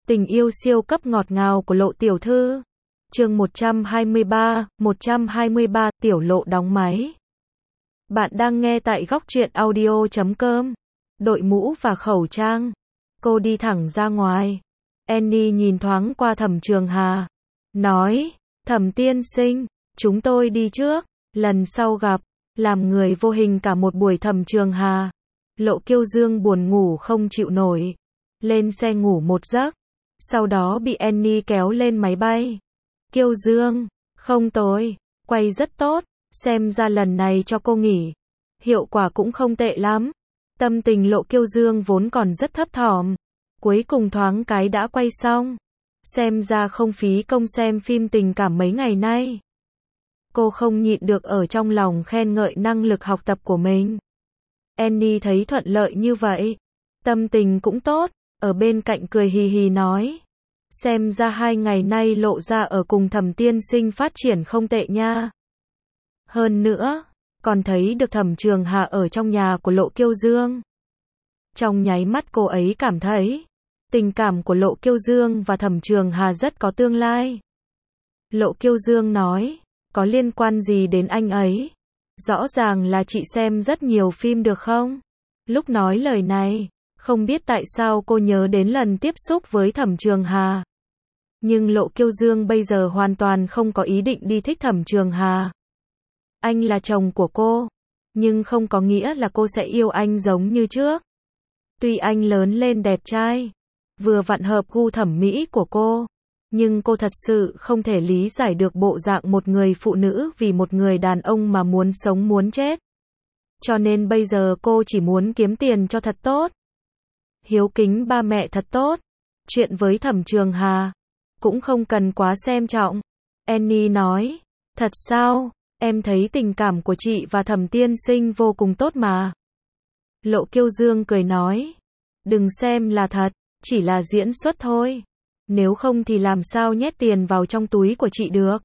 Tình yêu siêu cấp ngọt ngào của Lộ tiểu thư. Chương 123, Tiểu Lộ đóng máy. Bạn đang nghe tại góc truyện audio.com. Đội mũ và khẩu trang. Cô đi thẳng ra ngoài. Annie nhìn thoáng qua Thẩm Trường Hà. Nói, Thẩm tiên sinh, chúng tôi đi trước, lần sau gặp. Làm người vô hình cả một buổi Thẩm Trường Hà. Lộ Kiêu Dương buồn ngủ không chịu nổi. Lên xe ngủ một giấc. Sau đó bị Annie kéo lên máy bay. Kiêu Dương, không tồi, quay rất tốt, xem ra lần này cho cô nghỉ. Hiệu quả cũng không tệ lắm. Tâm tình Lộ Kiêu Dương vốn còn rất thấp thỏm. Cuối cùng thoáng cái đã quay xong. Xem ra không phí công xem phim tình cảm mấy ngày nay. Cô không nhịn được ở trong lòng khen ngợi năng lực học tập của mình. Annie thấy thuận lợi như vậy. Tâm tình cũng tốt. Ở bên cạnh cười hì hì nói. Xem ra 2 ngày nay Lộ ra ở cùng Thẩm tiên sinh phát triển không tệ nha. Hơn nữa, còn thấy được Thẩm Trường Hà ở trong nhà của Lộ Kiêu Dương. Trong nháy mắt cô ấy cảm thấy, tình cảm của Lộ Kiêu Dương và Thẩm Trường Hà rất có tương lai. Lộ Kiêu Dương nói, có liên quan gì đến anh ấy? Rõ ràng là chị xem rất nhiều phim được không? Lúc nói lời này, không biết tại sao cô nhớ đến lần tiếp xúc với Thẩm Trường Hà. Nhưng Lộ Kiêu Dương bây giờ hoàn toàn không có ý định đi thích Thẩm Trường Hà. Anh là chồng của cô, nhưng không có nghĩa là cô sẽ yêu anh giống như trước. Tuy anh lớn lên đẹp trai, vừa vặn hợp gu thẩm mỹ của cô, nhưng cô thật sự không thể lý giải được bộ dạng một người phụ nữ vì một người đàn ông mà muốn sống muốn chết. Cho nên bây giờ cô chỉ muốn kiếm tiền cho thật tốt. Hiếu kính ba mẹ thật tốt. Chuyện với Thẩm Trường Hà cũng không cần quá xem trọng. Annie nói, thật sao, em thấy tình cảm của chị và Thẩm tiên sinh vô cùng tốt mà. Lộ Kiêu Dương cười nói, đừng xem là thật, chỉ là diễn xuất thôi. Nếu không thì làm sao nhét tiền vào trong túi của chị được.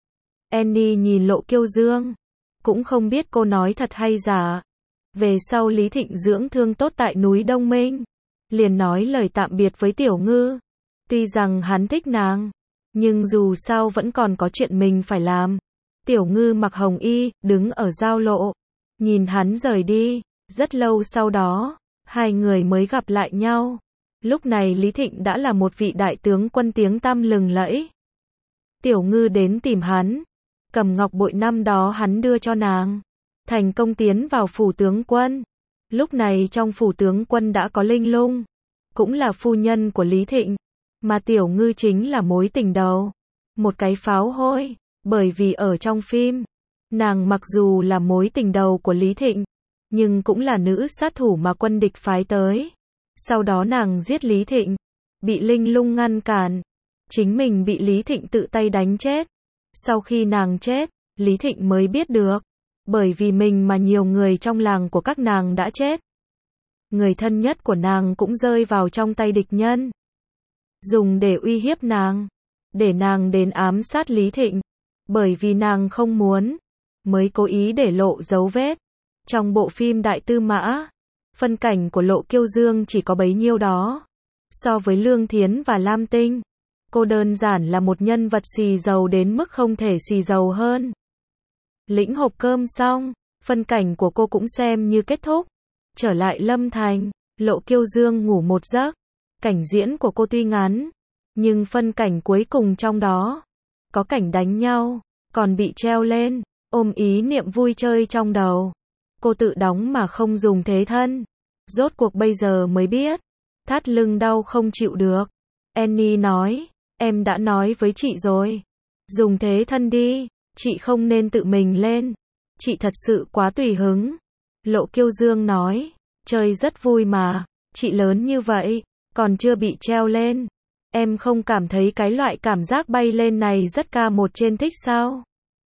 Annie nhìn Lộ Kiêu Dương, cũng không biết cô nói thật hay giả. Về sau Lý Thịnh dưỡng thương tốt tại núi Đông Minh, liền nói lời tạm biệt với Tiểu Ngư. Tuy rằng hắn thích nàng, nhưng dù sao vẫn còn có chuyện mình phải làm. Tiểu Ngư mặc hồng y, đứng ở giao lộ, nhìn hắn rời đi. Rất lâu sau đó, hai người mới gặp lại nhau. Lúc này Lý Thịnh đã là một vị đại tướng quân tiếng tăm lừng lẫy. Tiểu Ngư đến tìm hắn, cầm ngọc bội năm đó hắn đưa cho nàng, thành công tiến vào phủ tướng quân. Lúc này trong phủ tướng quân đã có Linh Lung, cũng là phu nhân của Lý Thịnh, mà Tiểu Ngư chính là mối tình đầu. Một cái pháo hôi, bởi vì ở trong phim, nàng mặc dù là mối tình đầu của Lý Thịnh, nhưng cũng là nữ sát thủ mà quân địch phái tới. Sau đó nàng giết Lý Thịnh, bị Linh Lung ngăn cản, chính mình bị Lý Thịnh tự tay đánh chết. Sau khi nàng chết, Lý Thịnh mới biết được, bởi vì mình mà nhiều người trong làng của các nàng đã chết. Người thân nhất của nàng cũng rơi vào trong tay địch nhân, dùng để uy hiếp nàng, để nàng đến ám sát Lý Thịnh. Bởi vì nàng không muốn, mới cố ý để lộ dấu vết. Trong bộ phim Đại Tư Mã, phân cảnh của Lộ Kiêu Dương chỉ có bấy nhiêu đó. So với Lương Thiến và Lam Tinh, cô đơn giản là một nhân vật xì dầu đến mức không thể xì dầu hơn. Lĩnh hộp cơm xong, phân cảnh của cô cũng xem như kết thúc. Trở lại Lâm Thành, Lộ Kiêu Dương ngủ một giấc. Cảnh diễn của cô tuy ngắn, nhưng phân cảnh cuối cùng trong đó, có cảnh đánh nhau, còn bị treo lên, ôm ý niệm vui chơi trong đầu. Cô tự đóng mà không dùng thế thân. Rốt cuộc bây giờ mới biết, thắt lưng đau không chịu được. Annie nói, em đã nói với chị rồi, dùng thế thân đi, chị không nên tự mình lên. Chị thật sự quá tùy hứng. Lộ Kiêu Dương nói, chơi rất vui mà, chị lớn như vậy, còn chưa bị treo lên. Em không cảm thấy cái loại cảm giác bay lên này rất ca một trên thích sao?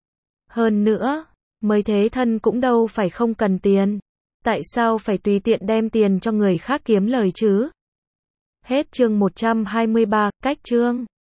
Hơn nữa, mới thế thân cũng đâu phải không cần tiền. Tại sao phải tùy tiện đem tiền cho người khác kiếm lời chứ? Hết chương 123, cách chương.